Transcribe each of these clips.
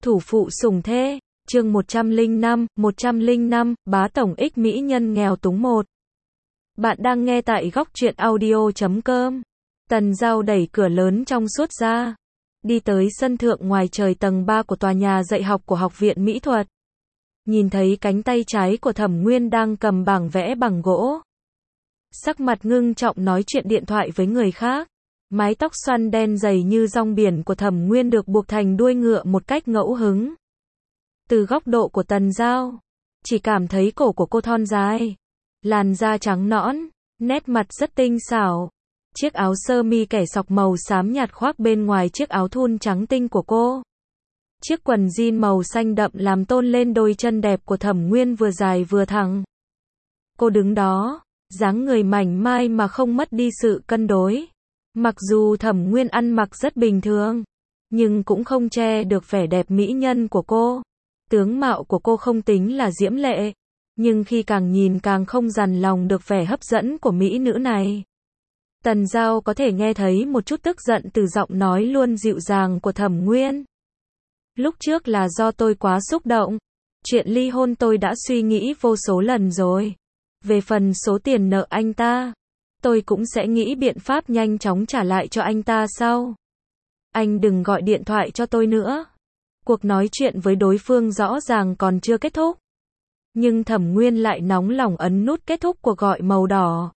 Thủ phụ sủng thê, chương 105, bá tổng ích mỹ nhân nghèo túng 1. Bạn đang nghe tại góc truyện audio.com. Tần Giao đẩy cửa lớn trong suốt ra, đi tới sân thượng ngoài trời tầng 3 của tòa nhà dạy học của Học viện Mỹ thuật. Nhìn thấy cánh tay trái của Thẩm Nguyên đang cầm bảng vẽ bằng gỗ. Sắc mặt ngưng trọng nói chuyện điện thoại với người khác. Mái tóc xoăn đen dày như rong biển của Thẩm Nguyên được buộc thành đuôi ngựa một cách ngẫu hứng. Từ góc độ của Tần Giao, chỉ cảm thấy cổ của cô thon dài, làn da trắng nõn, nét mặt rất tinh xảo. Chiếc áo sơ mi kẻ sọc màu xám nhạt khoác bên ngoài chiếc áo thun trắng tinh của cô. Chiếc quần jean màu xanh đậm làm tôn lên đôi chân đẹp của Thẩm Nguyên vừa dài vừa thẳng. Cô đứng đó, dáng người mảnh mai mà không mất đi sự cân đối. Mặc dù Thẩm Nguyên ăn mặc rất bình thường, nhưng cũng không che được vẻ đẹp mỹ nhân của cô. Tướng mạo của cô không tính là diễm lệ, nhưng khi càng nhìn càng không dằn lòng được vẻ hấp dẫn của mỹ nữ này. Tần Giao có thể nghe thấy một chút tức giận từ giọng nói luôn dịu dàng của Thẩm Nguyên. Lúc trước là do tôi quá xúc động. Chuyện ly hôn tôi đã suy nghĩ vô số lần rồi. Về phần số tiền nợ anh ta, tôi cũng sẽ nghĩ biện pháp nhanh chóng trả lại cho anh ta sau. Anh đừng gọi điện thoại cho tôi nữa. Cuộc nói chuyện với đối phương rõ ràng còn chưa kết thúc. Nhưng Thẩm Nguyên lại nóng lòng ấn nút kết thúc cuộc gọi màu đỏ.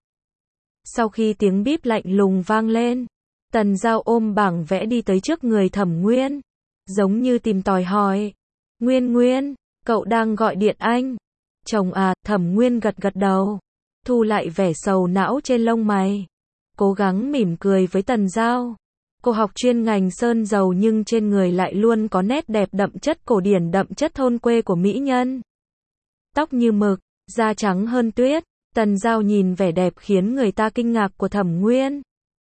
Sau khi tiếng bíp lạnh lùng vang lên, Tần Giao ôm bảng vẽ đi tới trước người Thẩm Nguyên, giống như tìm tòi hỏi. Nguyên, cậu đang gọi điện anh. Chồng à, Thẩm Nguyên gật gật đầu, thu lại vẻ sầu não trên lông mày, cố gắng mỉm cười với Tần Giao. Cô học chuyên ngành sơn dầu nhưng trên người lại luôn có nét đẹp đậm chất cổ điển, đậm chất thôn quê của mỹ nhân. Tóc như mực, da trắng hơn tuyết. Tần Giao nhìn vẻ đẹp khiến người ta kinh ngạc của Thẩm Nguyên,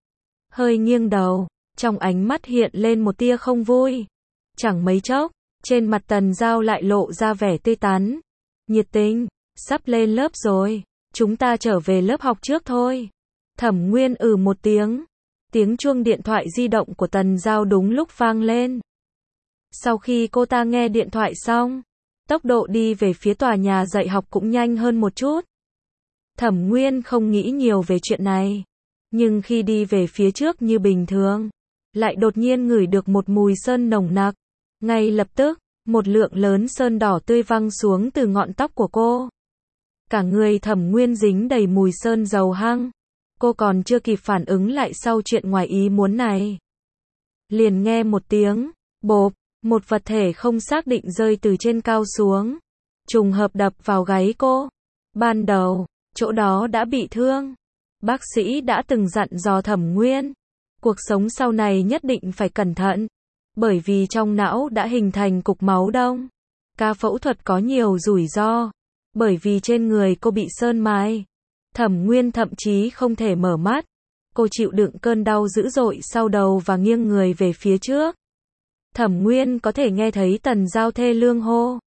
hơi nghiêng đầu, trong ánh mắt hiện lên một tia không vui. Chẳng mấy chốc, trên mặt Tần Giao lại lộ ra vẻ tươi tắn, nhiệt tình. Sắp lên lớp rồi, chúng ta trở về lớp học trước thôi. Thẩm Nguyên một tiếng. Tiếng chuông điện thoại di động của Tần Giao đúng lúc vang lên. Sau khi cô ta nghe điện thoại xong, tốc độ đi về phía tòa nhà dạy học cũng nhanh hơn một chút. Thẩm Nguyên không nghĩ nhiều về chuyện này, nhưng khi đi về phía trước như bình thường, lại đột nhiên ngửi được một mùi sơn nồng nặc. Ngay lập tức, một lượng lớn sơn đỏ tươi văng xuống từ ngọn tóc của cô. Cả người Thẩm Nguyên dính đầy mùi sơn dầu hăng. Cô còn chưa kịp phản ứng lại sau chuyện ngoài ý muốn này, liền nghe một tiếng bộp, một vật thể không xác định rơi từ trên cao xuống, trùng hợp đập vào gáy cô. Ban đầu, chỗ đó đã bị thương. Bác sĩ đã từng dặn dò Thẩm Nguyên, cuộc sống sau này nhất định phải cẩn thận, bởi vì trong não đã hình thành cục máu đông. Ca phẫu thuật có nhiều rủi ro, bởi vì trên người cô bị sơn mài. Thẩm Nguyên thậm chí không thể mở mắt. Cô chịu đựng cơn đau dữ dội sau đầu và nghiêng người về phía trước. Thẩm Nguyên có thể nghe thấy Tần Giao thê lương hô: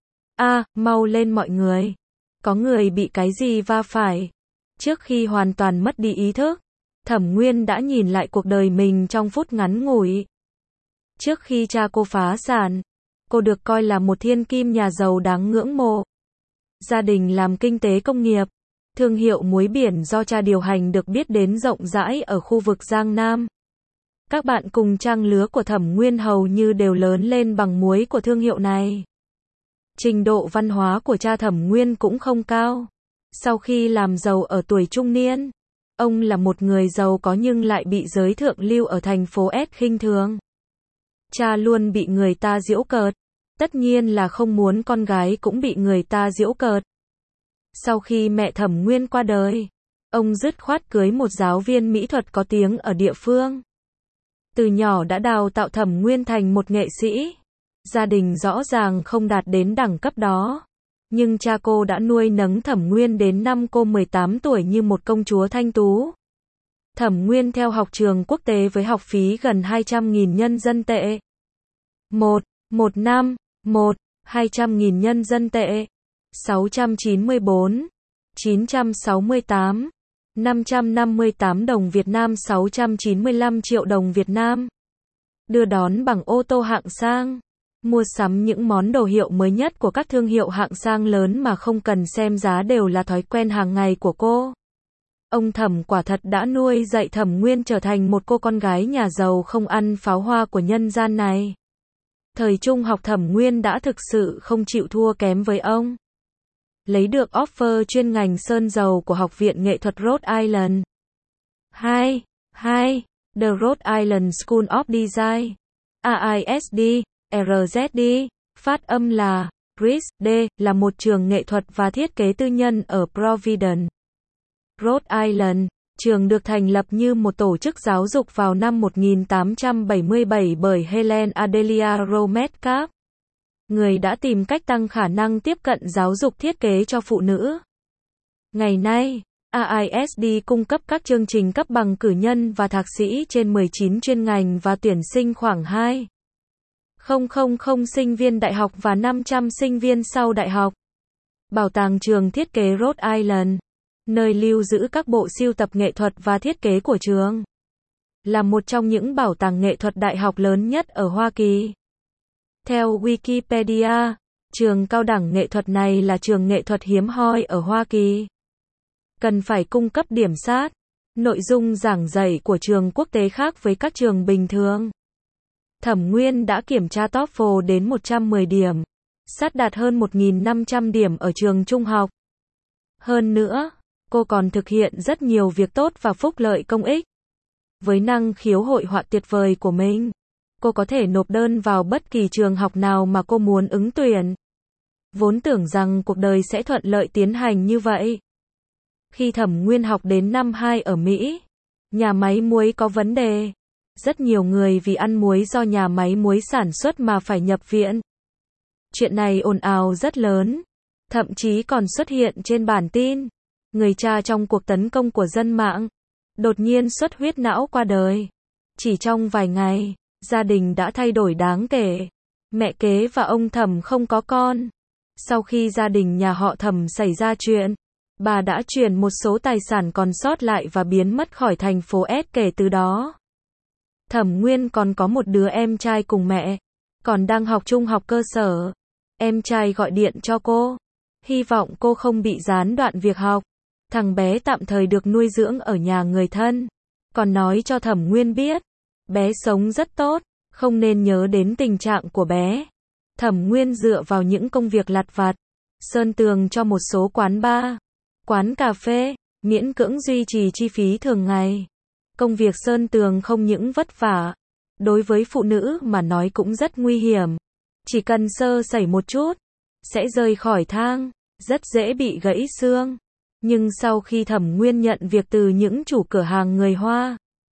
mau lên mọi người. Có người bị cái gì va phải. Trước khi hoàn toàn mất đi ý thức, Thẩm Nguyên đã nhìn lại cuộc đời mình trong phút ngắn ngủi. Trước khi cha cô phá sản, cô được coi là một thiên kim nhà giàu đáng ngưỡng mộ. Gia đình làm kinh tế công nghiệp. Thương hiệu muối biển do cha điều hành được biết đến rộng rãi ở khu vực Giang Nam. Các bạn cùng trang lứa của Thẩm Nguyên hầu như đều lớn lên bằng muối của thương hiệu này. Trình độ văn hóa của cha Thẩm Nguyên cũng không cao. Sau khi làm giàu ở tuổi trung niên, ông là một người giàu có nhưng lại bị giới thượng lưu ở thành phố S khinh thường. Cha luôn bị người ta giễu cợt. Tất nhiên là không muốn con gái cũng bị người ta giễu cợt. Sau khi mẹ Thẩm Nguyên qua đời, ông dứt khoát cưới một giáo viên mỹ thuật có tiếng ở địa phương. Từ nhỏ đã đào tạo Thẩm Nguyên thành một nghệ sĩ. Gia đình rõ ràng không đạt đến đẳng cấp đó, nhưng cha cô đã nuôi nấng Thẩm Nguyên đến năm cô 18 tuổi như một công chúa thanh tú. Thẩm Nguyên theo học trường quốc tế với học phí gần 200.000 nhân dân tệ. 200.000 nhân dân tệ. 694, 968, 558 đồng Việt Nam, 695 triệu đồng Việt Nam. Đưa đón bằng ô tô hạng sang. Mua sắm những món đồ hiệu mới nhất của các thương hiệu hạng sang lớn mà không cần xem giá đều là thói quen hàng ngày của cô. Ông Thẩm quả thật đã nuôi dạy Thẩm Nguyên trở thành một cô con gái nhà giàu không ăn pháo hoa của nhân gian này. Thời trung học Thẩm Nguyên đã thực sự không chịu thua kém với ông. Lấy được offer chuyên ngành sơn dầu của Học viện Nghệ thuật Rhode Island. 2. The Rhode Island School of Design. AISD, RZD, phát âm là RISD, là một trường nghệ thuật và thiết kế tư nhân ở Providence, Rhode Island. Trường được thành lập như một tổ chức giáo dục vào năm 1877 bởi Helen Adelia Rowe Metcalf, người đã tìm cách tăng khả năng tiếp cận giáo dục thiết kế cho phụ nữ. Ngày nay, AISD cung cấp các chương trình cấp bằng cử nhân và thạc sĩ trên 19 chuyên ngành và tuyển sinh khoảng 2,000 sinh viên đại học và 500 sinh viên sau đại học. Bảo tàng trường thiết kế Rhode Island, nơi lưu giữ các bộ sưu tập nghệ thuật và thiết kế của trường, là một trong những bảo tàng nghệ thuật đại học lớn nhất ở Hoa Kỳ. Theo Wikipedia, trường cao đẳng nghệ thuật này là trường nghệ thuật hiếm hoi ở Hoa Kỳ. Cần phải cung cấp điểm sát. Nội dung giảng dạy của trường quốc tế khác với các trường bình thường. Thẩm Nguyên đã kiểm tra TOEFL đến 110 điểm, sát đạt hơn 1.500 điểm ở trường trung học. Hơn nữa, cô còn thực hiện rất nhiều việc tốt và phúc lợi công ích. Với năng khiếu hội họa tuyệt vời của mình, cô có thể nộp đơn vào bất kỳ trường học nào mà cô muốn ứng tuyển. Vốn tưởng rằng cuộc đời sẽ thuận lợi tiến hành như vậy. Khi Thẩm Nguyên học đến năm 2 ở Mỹ, nhà máy muối có vấn đề. Rất nhiều người vì ăn muối do nhà máy muối sản xuất mà phải nhập viện. Chuyện này ồn ào rất lớn, thậm chí còn xuất hiện trên bản tin. Người cha trong cuộc tấn công của dân mạng, đột nhiên xuất huyết não qua đời. Chỉ trong vài ngày, gia đình đã thay đổi đáng kể. Mẹ kế và ông Thẩm không có con. Sau khi gia đình nhà họ Thẩm xảy ra chuyện, bà đã chuyển một số tài sản còn sót lại và biến mất khỏi thành phố S kể từ đó. Thẩm Nguyên còn có một đứa em trai cùng mẹ, còn đang học trung học cơ sở. Em trai gọi điện cho cô, hy vọng cô không bị gián đoạn việc học. Thằng bé tạm thời được nuôi dưỡng ở nhà người thân. Còn nói cho Thẩm Nguyên biết, bé sống rất tốt, không nên nhớ đến tình trạng của bé. Thẩm Nguyên dựa vào những công việc lặt vặt, sơn tường cho một số quán bar, quán cà phê, miễn cưỡng duy trì chi phí thường ngày. Công việc sơn tường không những vất vả, đối với phụ nữ mà nói cũng rất nguy hiểm. Chỉ cần sơ sẩy một chút, sẽ rơi khỏi thang, rất dễ bị gãy xương. Nhưng sau khi Thẩm Nguyên nhận việc từ những chủ cửa hàng người Hoa,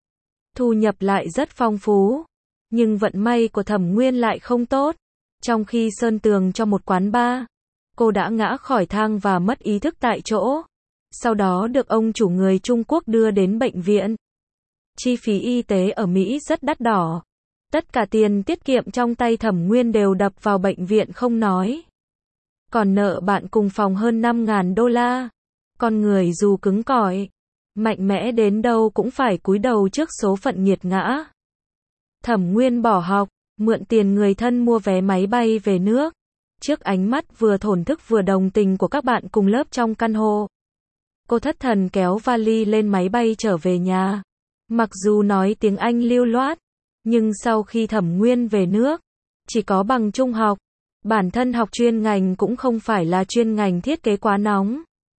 thu nhập lại rất phong phú. Nhưng vận may của Thẩm Nguyên lại không tốt. Trong khi sơn tường cho một quán bar, cô đã ngã khỏi thang và mất ý thức tại chỗ. Sau đó được ông chủ người Trung Quốc đưa đến bệnh viện. Chi phí y tế ở Mỹ rất đắt đỏ. Tất cả tiền tiết kiệm trong tay Thẩm Nguyên đều đập vào bệnh viện không nói. Còn nợ bạn cùng phòng hơn 5.000 đô la. Con người dù cứng cỏi, mạnh mẽ đến đâu cũng phải cúi đầu trước số phận nghiệt ngã. Thẩm Nguyên bỏ học, mượn tiền người thân mua vé máy bay về nước. Trước ánh mắt vừa thổn thức vừa đồng tình của các bạn cùng lớp trong căn hộ, cô thất thần kéo vali lên máy bay trở về nhà. Mặc dù nói tiếng Anh lưu loát, nhưng sau khi Thẩm Nguyên về nước, chỉ có bằng trung học. Bản thân học chuyên ngành cũng không phải là chuyên ngành thiết kế quá nóng,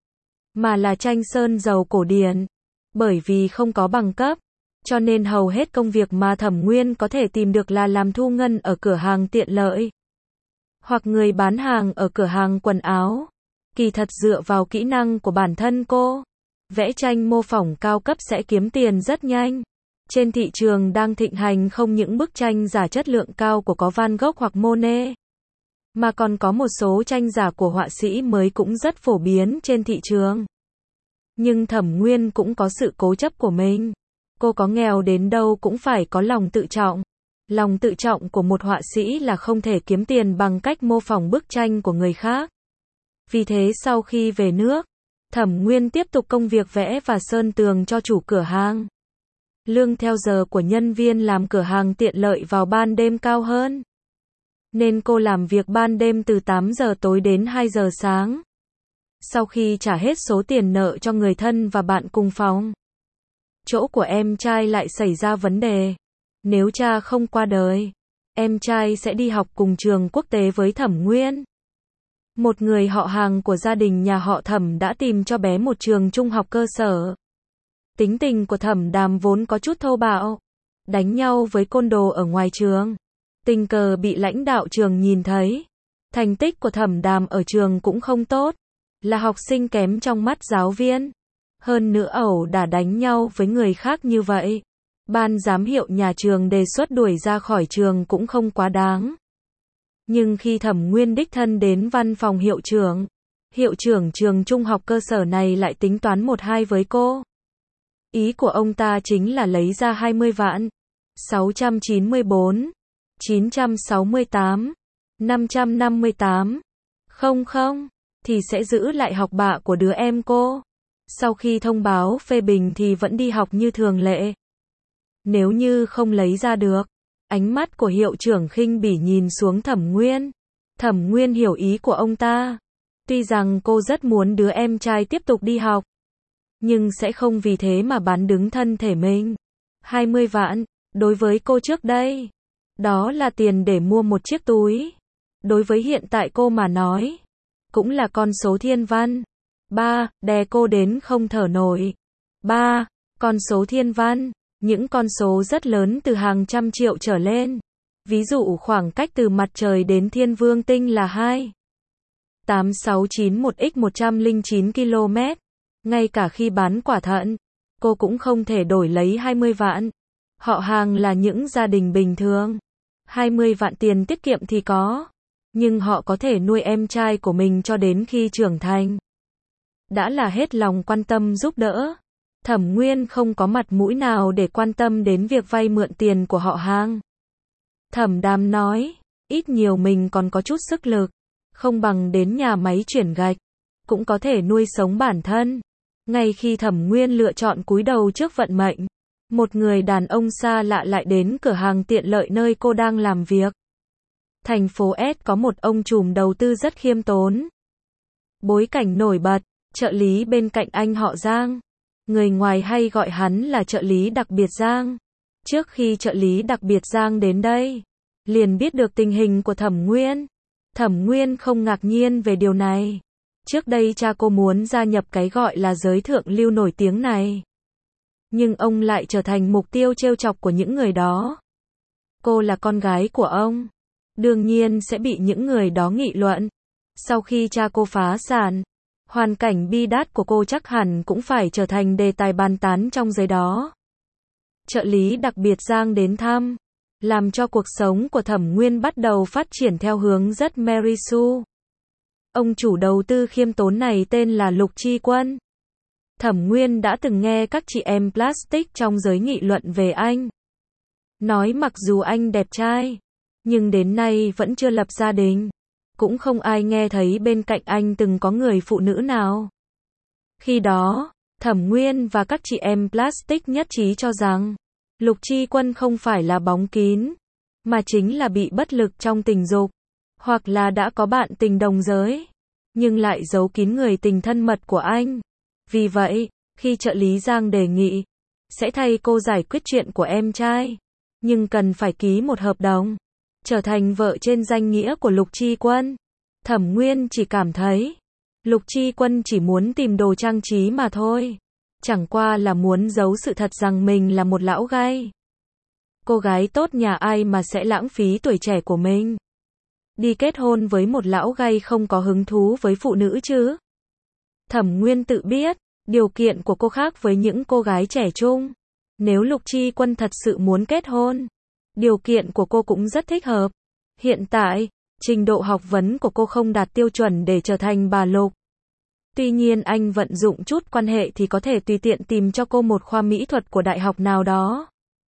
mà là tranh sơn dầu cổ điển. Bởi vì không có bằng cấp, cho nên hầu hết công việc mà Thẩm Nguyên có thể tìm được là làm thu ngân ở cửa hàng tiện lợi, hoặc người bán hàng ở cửa hàng quần áo. Kỳ thật dựa vào kỹ năng của bản thân cô, vẽ tranh mô phỏng cao cấp sẽ kiếm tiền rất nhanh. Trên thị trường đang thịnh hành không những bức tranh giả chất lượng cao của có Van Gogh hoặc Monet, mà còn có một số tranh giả của họa sĩ mới cũng rất phổ biến trên thị trường. Nhưng Thẩm Nguyên cũng có sự cố chấp của mình. Cô có nghèo đến đâu cũng phải có lòng tự trọng. Lòng tự trọng của một họa sĩ là không thể kiếm tiền bằng cách mô phỏng bức tranh của người khác. Vì thế sau khi về nước, Thẩm Nguyên tiếp tục công việc vẽ và sơn tường cho chủ cửa hàng. Lương theo giờ của nhân viên làm cửa hàng tiện lợi vào ban đêm cao hơn. nên cô làm việc ban đêm từ 8 giờ tối đến 2 giờ sáng. Sau khi trả hết số tiền nợ cho người thân và bạn cùng phòng, chỗ của em trai lại xảy ra vấn đề. Nếu cha không qua đời, em trai sẽ đi học cùng trường quốc tế với Thẩm Nguyên. Một người họ hàng của gia đình nhà họ Thẩm đã tìm cho bé một trường trung học cơ sở. Tính tình của Thẩm Đàm vốn có chút thô bạo, đánh nhau với côn đồ ở ngoài trường. Tình cờ bị lãnh đạo trường nhìn thấy. Thành tích của Thẩm Đàm ở trường cũng không tốt, là học sinh kém trong mắt giáo viên. Hơn nữa ẩu đả đánh nhau với người khác như vậy, ban giám hiệu nhà trường đề xuất đuổi ra khỏi trường cũng không quá đáng. Nhưng khi Thẩm Nguyên đích thân đến văn phòng hiệu trưởng trường trung học cơ sở này lại tính toán 1-2 với cô. Ý của ông ta chính là lấy ra 20 vạn, 694, 968, 558, không, thì sẽ giữ lại học bạ của đứa em cô. Sau khi thông báo phê bình thì vẫn đi học như thường lệ. Nếu như không lấy ra được, ánh mắt của hiệu trưởng khinh bỉ nhìn xuống Thẩm Nguyên. Thẩm Nguyên hiểu ý của ông ta. Tuy rằng cô rất muốn đứa em trai tiếp tục đi học, nhưng sẽ không vì thế mà bán đứng thân thể mình. 20 vạn, đối với cô trước đây, đó là tiền để mua một chiếc túi. Đối với hiện tại cô mà nói, cũng là con số thiên văn. Đè cô đến không thở nổi. Con số thiên văn, những con số rất lớn từ hàng trăm triệu trở lên. Ví dụ khoảng cách từ mặt trời đến Thiên Vương tinh là 2,8691 × 109 km. Ngay cả khi bán quả thận, cô cũng không thể đổi lấy 20 vạn. Họ hàng là những gia đình bình thường. 20 vạn tiền tiết kiệm thì có, nhưng họ có thể nuôi em trai của mình cho đến khi trưởng thành. Đã là hết lòng quan tâm giúp đỡ. Thẩm Nguyên không có mặt mũi nào để quan tâm đến việc vay mượn tiền của họ hàng. Thẩm Đàm nói, ít nhiều mình còn có chút sức lực, không bằng đến nhà máy chuyển gạch, cũng có thể nuôi sống bản thân. Ngay khi Thẩm Nguyên lựa chọn cúi đầu trước vận mệnh, một người đàn ông xa lạ lại đến cửa hàng tiện lợi nơi cô đang làm việc. Thành phố S có một ông trùm đầu tư rất khiêm tốn. Bối cảnh nổi bật, trợ lý bên cạnh anh họ Giang. Người ngoài hay gọi hắn là trợ lý đặc biệt Giang. Trước khi trợ lý đặc biệt Giang đến đây, liền biết được tình hình của Thẩm Nguyên. Thẩm Nguyên không ngạc nhiên về điều này. Trước đây cha cô muốn gia nhập cái gọi là giới thượng lưu nổi tiếng này, nhưng ông lại trở thành mục tiêu trêu chọc của những người đó. Cô là con gái của ông, đương nhiên sẽ bị những người đó nghị luận. Sau khi cha cô phá sản, hoàn cảnh bi đát của cô chắc hẳn cũng phải trở thành đề tài bàn tán trong giới đó. Trợ lý đặc biệt Giang đến thăm, làm cho cuộc sống của Thẩm Nguyên bắt đầu phát triển theo hướng rất Mary Sue. Ông chủ đầu tư khiêm tốn này tên là Lục Chi Quân. Thẩm Nguyên đã từng nghe các chị em plastic trong giới nghị luận về anh. Nói mặc dù anh đẹp trai, nhưng đến nay vẫn chưa lập gia đình. Cũng không ai nghe thấy bên cạnh anh từng có người phụ nữ nào. Khi đó, Thẩm Nguyên và các chị em plastic nhất trí cho rằng, Lục Chi Quân không phải là bóng kín, mà chính là bị bất lực trong tình dục, hoặc là đã có bạn tình đồng giới, nhưng lại giấu kín người tình thân mật của anh. Vì vậy, khi trợ lý Giang đề nghị, sẽ thay cô giải quyết chuyện của em trai, nhưng cần phải ký một hợp đồng, trở thành vợ trên danh nghĩa của Lục Chi Quân. Thẩm Nguyên chỉ cảm thấy, Lục Chi Quân chỉ muốn tìm đồ trang trí mà thôi. Chẳng qua là muốn giấu sự thật rằng mình là một lão gay. Cô gái tốt nhà ai mà sẽ lãng phí tuổi trẻ của mình đi kết hôn với một lão gay không có hứng thú với phụ nữ chứ. Thẩm Nguyên tự biết, điều kiện của cô khác với những cô gái trẻ trung. Nếu Lục Chi Quân thật sự muốn kết hôn, điều kiện của cô cũng rất thích hợp. Hiện tại, trình độ học vấn của cô không đạt tiêu chuẩn để trở thành bà Lục. Tuy nhiên anh vận dụng chút quan hệ thì có thể tùy tiện tìm cho cô một khoa mỹ thuật của đại học nào đó,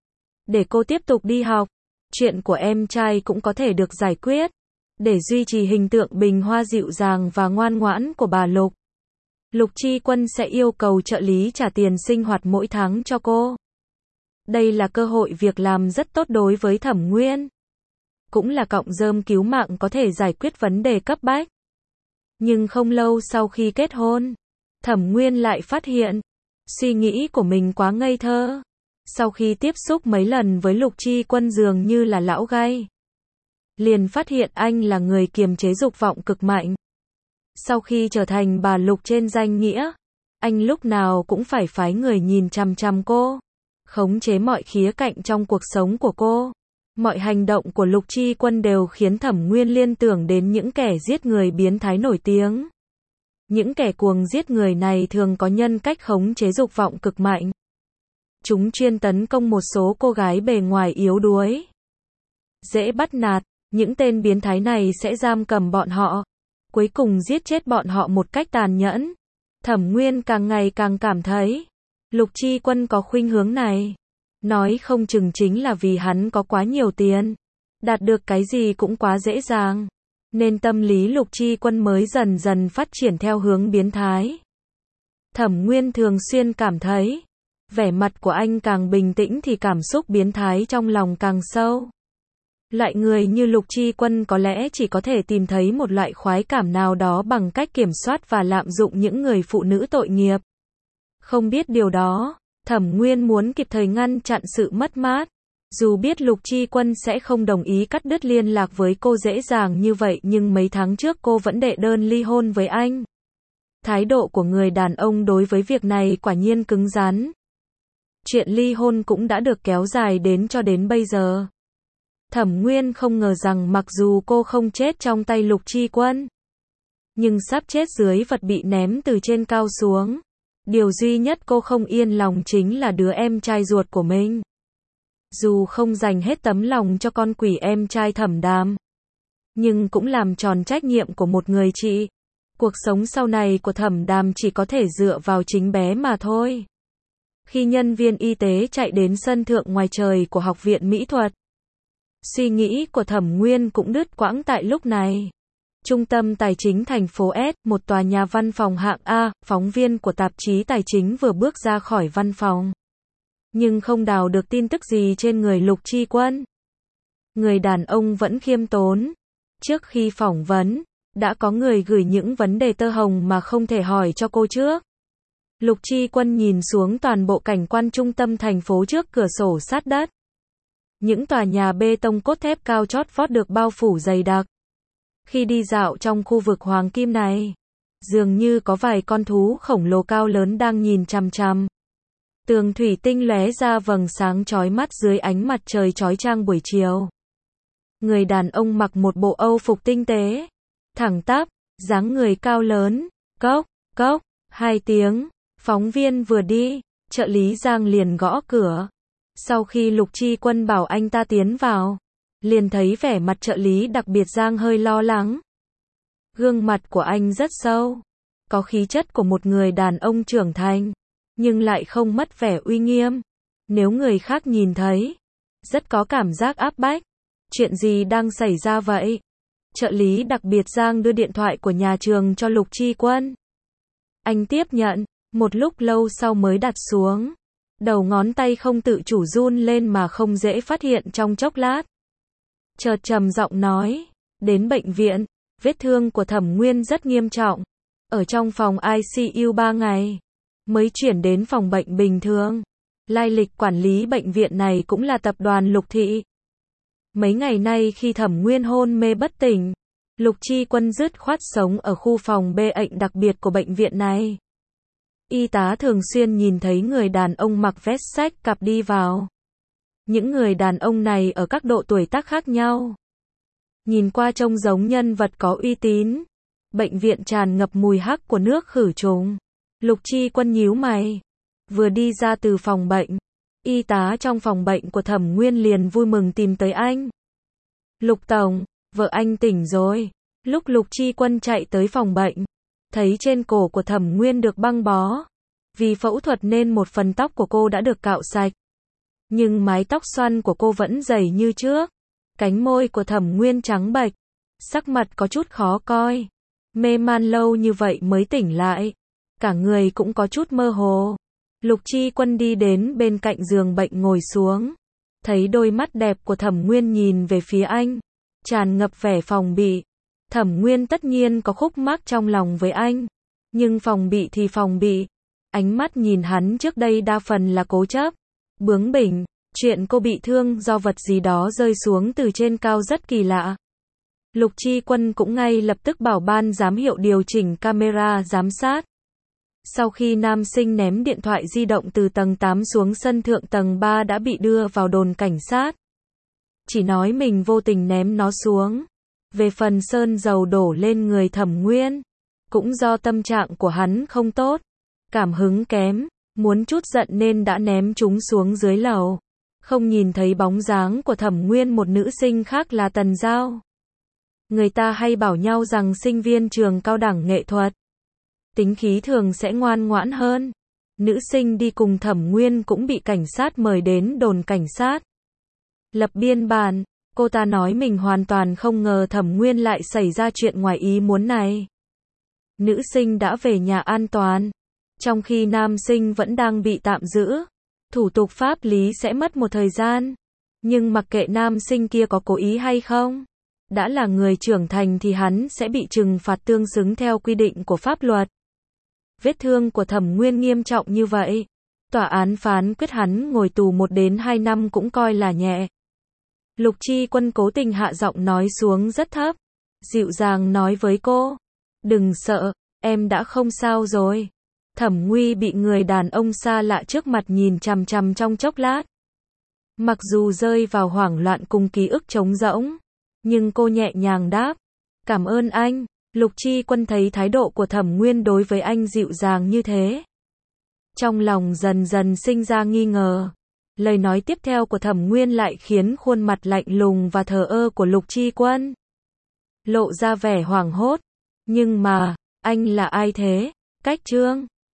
để cô tiếp tục đi học. Chuyện của em trai cũng có thể được giải quyết, để duy trì hình tượng bình hoa dịu dàng và ngoan ngoãn của bà Lục. Lục Chi Quân sẽ yêu cầu trợ lý trả tiền sinh hoạt mỗi tháng cho cô. Đây là cơ hội việc làm rất tốt đối với Thẩm Nguyên. cũng là cọng rơm cứu mạng có thể giải quyết vấn đề cấp bách. Nhưng không lâu sau khi kết hôn, Thẩm Nguyên lại phát hiện, suy nghĩ của mình quá ngây thơ. Sau khi tiếp xúc mấy lần với Lục Chi Quân dường như là lão gay, liền phát hiện anh là người kiềm chế dục vọng cực mạnh. Sau khi trở thành bà Lục trên danh nghĩa, anh lúc nào cũng phải phái người nhìn chằm chằm cô, khống chế mọi khía cạnh trong cuộc sống của cô. Mọi hành động của Lục Chi Quân đều khiến Thẩm Nguyên liên tưởng đến những kẻ giết người biến thái nổi tiếng. Những kẻ cuồng giết người này thường có nhân cách khống chế dục vọng cực mạnh. Chúng chuyên tấn công một số cô gái bề ngoài yếu đuối, dễ bắt nạt. Những tên biến thái này sẽ giam cầm bọn họ, cuối cùng giết chết bọn họ một cách tàn nhẫn. Thẩm Nguyên càng ngày càng cảm thấy, Lục Chi Quân có khuynh hướng này. Nói không chừng chính là vì hắn có quá nhiều tiền, đạt được cái gì cũng quá dễ dàng, nên tâm lý Lục Chi Quân mới dần dần phát triển theo hướng biến thái. Thẩm Nguyên thường xuyên cảm thấy, vẻ mặt của anh càng bình tĩnh thì cảm xúc biến thái trong lòng càng sâu. Loại người như Lục Chi Quân có lẽ chỉ có thể tìm thấy một loại khoái cảm nào đó bằng cách kiểm soát và lạm dụng những người phụ nữ tội nghiệp. Không biết điều đó, Thẩm Nguyên muốn kịp thời ngăn chặn sự mất mát. Dù biết Lục Chi Quân sẽ không đồng ý cắt đứt liên lạc với cô dễ dàng như vậy, nhưng mấy tháng trước cô vẫn đệ đơn ly hôn với anh. Thái độ của người đàn ông đối với việc này quả nhiên cứng rắn. Chuyện ly hôn cũng đã được kéo dài cho đến bây giờ. Thẩm Nguyên không ngờ rằng mặc dù cô không chết trong tay Lục Chi Quân, nhưng sắp chết dưới vật bị ném từ trên cao xuống. Điều duy nhất cô không yên lòng chính là đứa em trai ruột của mình. Dù không dành hết tấm lòng cho con quỷ em trai Thẩm Đàm, nhưng cũng làm tròn trách nhiệm của một người chị. Cuộc sống sau này của Thẩm Đàm chỉ có thể dựa vào chính bé mà thôi. Khi nhân viên y tế chạy đến sân thượng ngoài trời của Học viện Mỹ thuật, suy nghĩ của Thẩm Nguyên cũng đứt quãng tại lúc này. Trung tâm Tài chính thành phố S, một tòa nhà văn phòng hạng A, phóng viên của tạp chí Tài chính vừa bước ra khỏi văn phòng, nhưng không đào được tin tức gì trên người Lục Chi Quân. Người đàn ông vẫn khiêm tốn. Trước khi phỏng vấn, đã có người gửi những vấn đề tơ hồng mà không thể hỏi cho cô trước. Lục Chi Quân nhìn xuống toàn bộ cảnh quan trung tâm thành phố trước cửa sổ sát đất. Những tòa nhà bê tông cốt thép cao chót vót được bao phủ dày đặc. Khi đi dạo trong khu vực hoàng kim này, dường như có vài con thú khổng lồ cao lớn đang nhìn chằm chằm. Tường thủy tinh lóe ra vầng sáng chói mắt dưới ánh mặt trời chói chang buổi chiều. Người đàn ông mặc một bộ Âu phục tinh tế, thẳng tắp, dáng người cao lớn. Cốc, cốc, 2 tiếng. Phóng viên vừa đi, trợ lý Giang liền gõ cửa. Sau khi Lục Chi Quân bảo anh ta tiến vào, liền thấy vẻ mặt trợ lý đặc biệt Giang hơi lo lắng. Gương mặt của anh rất sâu, có khí chất của một người đàn ông trưởng thành, nhưng lại không mất vẻ uy nghiêm. Nếu người khác nhìn thấy, rất có cảm giác áp bách. Chuyện gì đang xảy ra vậy? Trợ lý đặc biệt Giang đưa điện thoại của nhà trường cho Lục Chi Quân. Anh tiếp nhận, một lúc lâu sau mới đặt xuống. Đầu ngón tay không tự chủ run lên mà không dễ phát hiện trong chốc lát. Chợt trầm giọng nói, đến bệnh viện, vết thương của Thẩm Nguyên rất nghiêm trọng. Ở trong phòng ICU 3 ngày, mới chuyển đến phòng bệnh bình thường. Lai lịch quản lý bệnh viện này cũng là tập đoàn Lục Thị. Mấy ngày nay khi Thẩm Nguyên hôn mê bất tỉnh, Lục Chi Quân dứt khoát sống ở khu phòng bệnh đặc biệt của bệnh viện này. Y tá thường xuyên nhìn thấy người đàn ông mặc vest sách cặp đi vào. Những người đàn ông này ở các độ tuổi tác khác nhau. Nhìn qua trông giống nhân vật có uy tín. Bệnh viện tràn ngập mùi hắc của nước khử trùng. Lục Chi Quân nhíu mày. Vừa đi ra từ phòng bệnh, y tá trong phòng bệnh của Thẩm Nguyên liền vui mừng tìm tới anh. Lục Tổng, vợ anh tỉnh rồi. Lúc Lục Chi Quân chạy tới phòng bệnh, thấy trên cổ của Thẩm Nguyên được băng bó. Vì phẫu thuật nên một phần tóc của cô đã được cạo sạch. Nhưng mái tóc xoăn của cô vẫn dày như trước. Cánh môi của Thẩm Nguyên trắng bệch. Sắc mặt có chút khó coi. Mê man lâu như vậy mới tỉnh lại. Cả người cũng có chút mơ hồ. Lục Chi Quân đi đến bên cạnh giường bệnh ngồi xuống. Thấy đôi mắt đẹp của Thẩm Nguyên nhìn về phía anh. tràn ngập vẻ phòng bị. Thẩm Nguyên tất nhiên có khúc mắc trong lòng với anh, nhưng phòng bị thì phòng bị. Ánh mắt nhìn hắn trước đây đa phần là cố chấp, bướng bỉnh, chuyện cô bị thương do vật gì đó rơi xuống từ trên cao rất kỳ lạ. Lục Chi Quân cũng ngay lập tức bảo ban giám hiệu điều chỉnh camera giám sát. Sau khi nam sinh ném điện thoại di động từ tầng 8 xuống sân thượng tầng 3 đã bị đưa vào đồn cảnh sát. Chỉ nói mình vô tình ném nó xuống. Về phần sơn dầu đổ lên người Thẩm Nguyên, cũng do tâm trạng của hắn không tốt, cảm hứng kém, muốn chút giận nên đã ném chúng xuống dưới lầu. Không nhìn thấy bóng dáng của Thẩm Nguyên, một nữ sinh khác là Tần Giao. Người ta hay bảo nhau rằng sinh viên trường cao đẳng nghệ thuật, tính khí thường sẽ ngoan ngoãn hơn. Nữ sinh đi cùng Thẩm Nguyên cũng bị cảnh sát mời đến đồn cảnh sát. Lập biên bản, cô ta nói mình hoàn toàn không ngờ Thẩm Nguyên lại xảy ra chuyện ngoài ý muốn này. Nữ sinh đã về nhà an toàn, trong khi nam sinh vẫn đang bị tạm giữ. Thủ tục pháp lý sẽ mất một thời gian, nhưng mặc kệ nam sinh kia có cố ý hay không, đã là người trưởng thành thì hắn sẽ bị trừng phạt tương xứng theo quy định của pháp luật. Vết thương của Thẩm Nguyên nghiêm trọng như vậy, tòa án phán quyết hắn ngồi tù 1 đến 2 năm cũng coi là nhẹ. Lục Chi Quân cố tình hạ giọng nói xuống rất thấp, dịu dàng nói với cô, đừng sợ, em đã không sao rồi. Thẩm Nguy bị người đàn ông xa lạ trước mặt nhìn chằm chằm trong chốc lát. Mặc dù rơi vào hoảng loạn cùng ký ức trống rỗng, nhưng cô nhẹ nhàng đáp, cảm ơn anh. Lục Chi Quân thấy thái độ của Thẩm Nguyên đối với anh dịu dàng như thế, trong lòng dần dần sinh ra nghi ngờ. Lời nói tiếp theo của Thẩm Nguyên lại khiến khuôn mặt lạnh lùng và thờ ơ của Lục Chi Quân lộ ra vẻ hoảng hốt. Nhưng mà, anh là ai thế? Cách Trương